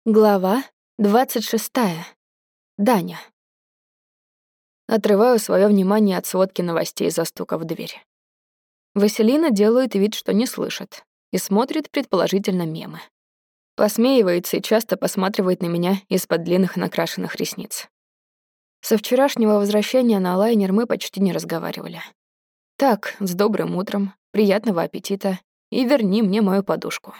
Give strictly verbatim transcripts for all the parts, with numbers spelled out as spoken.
Глава двадцать шестая. Даня. Отрываю свое внимание от сводки новостей из-за стука в дверь. Василина делает вид, что не слышит, и смотрит предположительно мемы. Посмеивается и часто посматривает на меня из-под длинных накрашенных ресниц. Со вчерашнего возвращения на лайнер мы почти не разговаривали. Так, с добрым утром, приятного аппетита и верни мне мою подушку.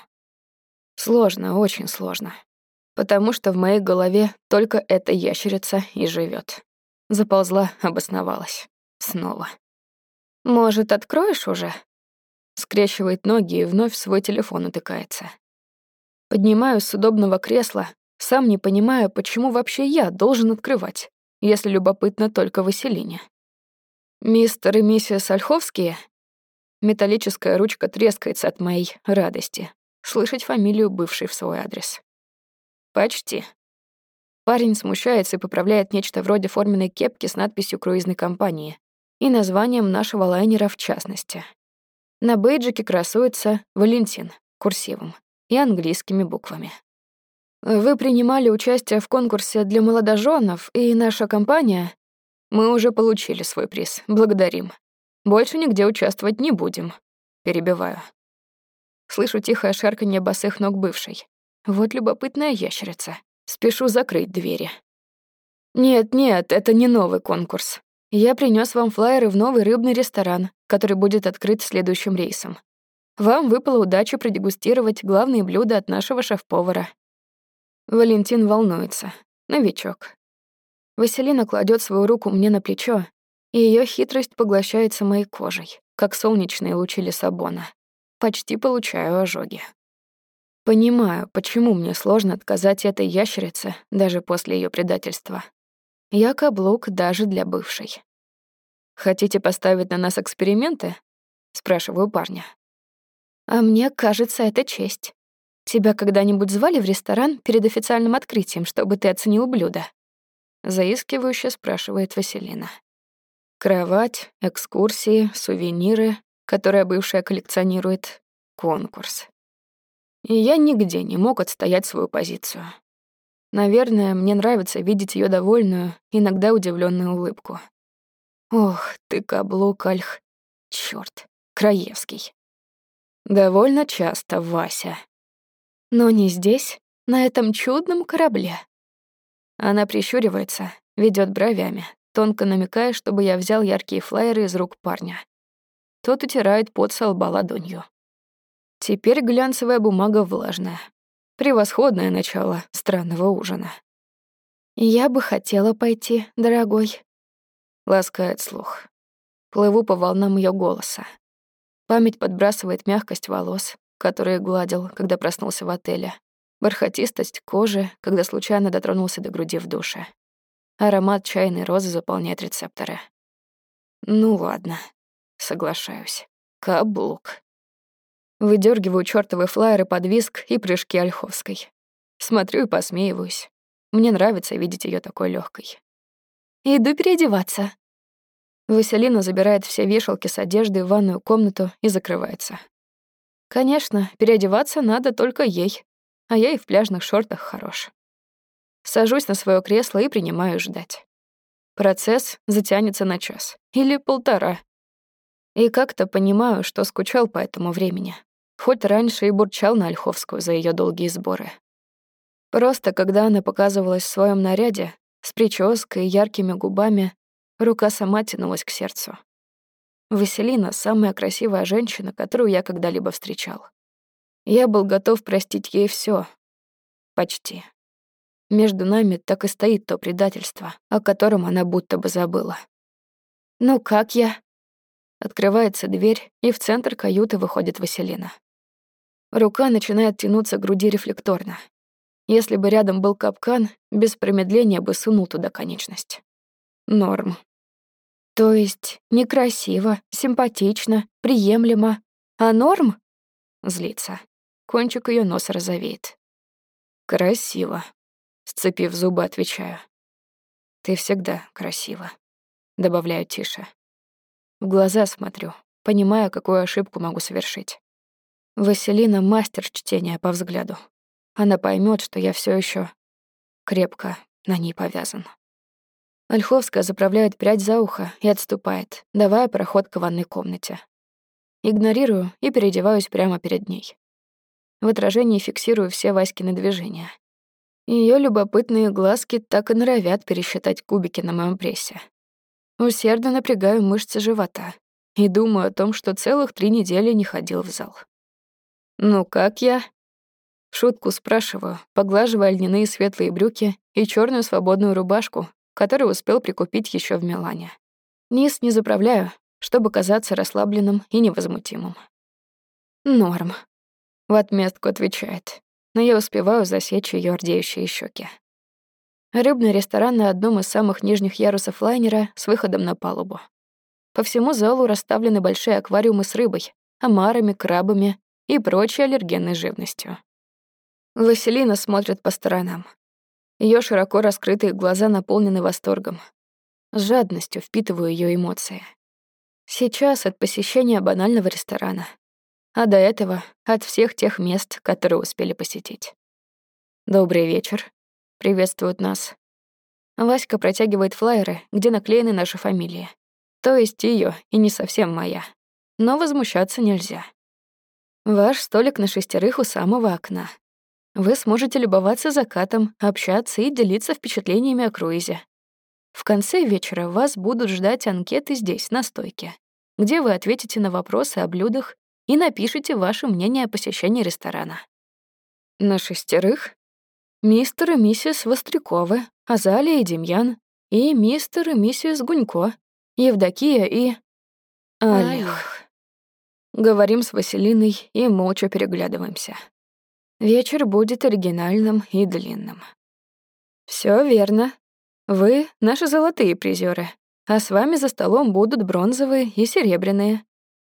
Сложно, очень сложно. Потому что в моей голове только эта ящерица и живет. Заползла, обосновалась. Снова. «Может, откроешь уже?» Скрещивает ноги и вновь в свой телефон утыкается. Поднимаюсь с удобного кресла, сам не понимая, почему вообще я должен открывать, если любопытно только Василине. «Мистер и миссис Ольховские?» Металлическая ручка трескается от моей радости. Слышать фамилию бывшей в свой адрес. «Почти». Парень смущается и поправляет нечто вроде форменной кепки с надписью круизной компании и названием нашего лайнера в частности. На бейджике красуется «Валентин» курсивом и английскими буквами. «Вы принимали участие в конкурсе для молодоженов, и наша компания...» «Мы уже получили свой приз, благодарим. Больше нигде участвовать не будем». Перебиваю. Слышу тихое шарканье босых ног бывшей. Вот любопытная ящерица. Спешу закрыть двери. Нет-нет, это не новый конкурс. Я принёс вам флаеры в новый рыбный ресторан, который будет открыт следующим рейсом. Вам выпала удача продегустировать главные блюда от нашего шеф-повара. Валентин волнуется. Новичок. Василина кладёт свою руку мне на плечо, и её хитрость поглощается моей кожей, как солнечные лучи Лиссабона. Почти получаю ожоги. Понимаю, почему мне сложно отказать этой ящерице даже после её предательства. Я каблук даже для бывшей. «Хотите поставить на нас эксперименты?» — спрашиваю парня. «А мне кажется, это честь. Тебя когда-нибудь звали в ресторан перед официальным открытием, чтобы ты оценил блюдо?» Заискивающе спрашивает Василина. Кровать, экскурсии, сувениры, которые бывшая коллекционирует, конкурс. И я нигде не мог отстоять свою позицию. Наверное, мне нравится видеть её довольную, иногда удивлённую улыбку. Ох, ты каблук, Ольх. Чёрт, Краевский. Довольно часто, Вася. Но не здесь, на этом чудном корабле. Она прищуривается, ведёт бровями, тонко намекая, чтобы я взял яркие флаеры из рук парня. Тот утирает пот со лба ладонью. Теперь глянцевая бумага влажная. Превосходное начало странного ужина. «Я бы хотела пойти, дорогой», — ласкает слух. Плыву по волнам её голоса. Память подбрасывает мягкость волос, которые гладил, когда проснулся в отеле, бархатистость кожи, когда случайно дотронулся до груди в душе. Аромат чайной розы заполняет рецепторы. Ну ладно, соглашаюсь. Каблук. Выдергиваю чёртовы флаеры под визг и прыжки Ольховской. Смотрю и посмеиваюсь. Мне нравится видеть её такой лёгкой. «Иду переодеваться». Василина забирает все вешалки с одеждой в ванную комнату и закрывается. Конечно, переодеваться надо только ей, а я и в пляжных шортах хорош. Сажусь на своё кресло и принимаю ждать. Процесс затянется на час или полтора. И как-то понимаю, что скучал по этому времени. Хоть раньше и бурчал на Ольховскую за её долгие сборы. Просто когда она показывалась в своём наряде, с прической и яркими губами, рука сама тянулась к сердцу. Василина — самая красивая женщина, которую я когда-либо встречал. Я был готов простить ей всё. Почти. Между нами так и стоит то предательство, о котором она будто бы забыла. «Ну как я?» Открывается дверь, и в центр каюты выходит Василина. Рука начинает тянуться к груди рефлекторно. Если бы рядом был капкан, без промедления бы сунул туда конечность. Норм. То есть некрасиво, симпатично, приемлемо, а норм? Злится. Кончик её носа розовеет. Красиво. Сцепив зубы, отвечаю. Ты всегда красива. Добавляю тише. В глаза смотрю, понимая, какую ошибку могу совершить. Василина — мастер чтения по взгляду. она поймет, что я все еще крепко на ней повязан. Ольховская заправляет прядь за ухо и отступает, давая проход к ванной комнате. Игнорирую и переодеваюсь прямо перед ней. В отражении фиксирую все Васькины движения. Ее любопытные глазки так и норовят пересчитать кубики на моем прессе. Усердно напрягаю мышцы живота и думаю о том, что целых три недели не ходил в зал. «Ну как я?» В шутку спрашиваю, поглаживая льняные светлые брюки и черную свободную рубашку, которую успел прикупить еще в Милане. Низ не заправляю, чтобы казаться расслабленным и невозмутимым. «Норм», — в отместку отвечает, но я успеваю засечь ее рдеющие щеки. Рыбный ресторан на одном из самых нижних ярусов лайнера с выходом на палубу. По всему залу расставлены большие аквариумы с рыбой, омарами, крабами и прочей аллергенной живностью. Василина смотрит по сторонам. Ее широко раскрытые глаза наполнены восторгом. С жадностью впитываю ее эмоции. Сейчас от посещения банального ресторана, а до этого от всех тех мест, которые успели посетить. «Добрый вечер», — приветствуют нас. Васька протягивает флаеры, где наклеены наши фамилии. То есть ее и не совсем моя. Но возмущаться нельзя. Ваш столик на шестерых у самого окна. Вы сможете любоваться закатом, общаться и делиться впечатлениями о круизе. В конце вечера вас будут ждать анкеты здесь, на стойке, где вы ответите на вопросы о блюдах и напишите ваше мнение о посещении ресторана. На шестерых? Мистер и миссис Востряковы, Азалия и Демьян, и мистер и миссис Гунько, Евдокия и... Олег. Говорим с Василиной и молча переглядываемся. Вечер будет оригинальным и длинным. Всё верно. Вы — наши золотые призеры, а с вами за столом будут бронзовые и серебряные.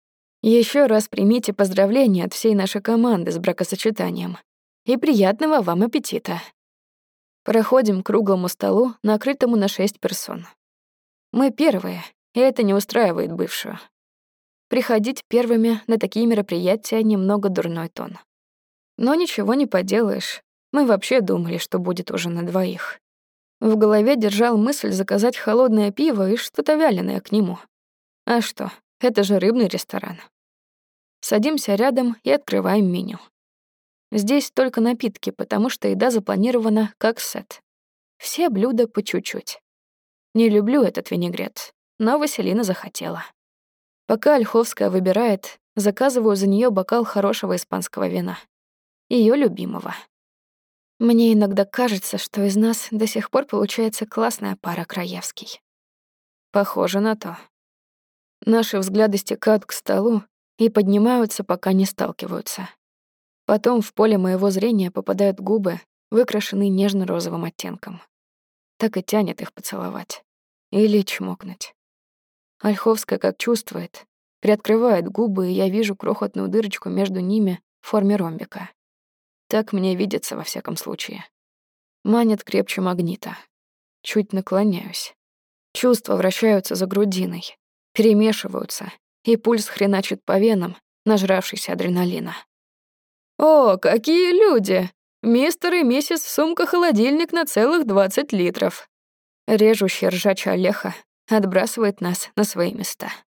Еще раз примите поздравления от всей нашей команды с бракосочетанием. И приятного вам аппетита. Проходим к круглому столу, накрытому на шесть персон. Мы первые, и это не устраивает бывшую. Приходить первыми на такие мероприятия немного дурной тон. Но ничего не поделаешь. Мы вообще думали, что будет уже на двоих. В голове держал мысль заказать холодное пиво и что-то вяленое к нему. А что, это же рыбный ресторан. Садимся рядом и открываем меню. Здесь только напитки, потому что еда запланирована как сет. Все блюда по чуть-чуть. Не люблю этот винегрет, но Василина захотела. Пока Ольховская выбирает, заказываю за нее бокал хорошего испанского вина. Ее любимого. Мне иногда кажется, что из нас до сих пор получается классная пара Краевский. Похоже на то. Наши взгляды стекают к столу и поднимаются, пока не сталкиваются. Потом в поле моего зрения попадают губы, выкрашенные нежно-розовым оттенком. Так и тянет их поцеловать. Или чмокнуть. Ольховская как чувствует, приоткрывает губы, и я вижу крохотную дырочку между ними в форме ромбика. Так мне видится во всяком случае. Манит крепче магнита. Чуть наклоняюсь. Чувства вращаются за грудиной, перемешиваются, и пульс хреначит по венам, нажравшийся адреналина. «О, какие люди! Мистер и миссис сумка-холодильник на целых двадцать литров!» Режущий ржача Олеха отбрасывает нас на свои места.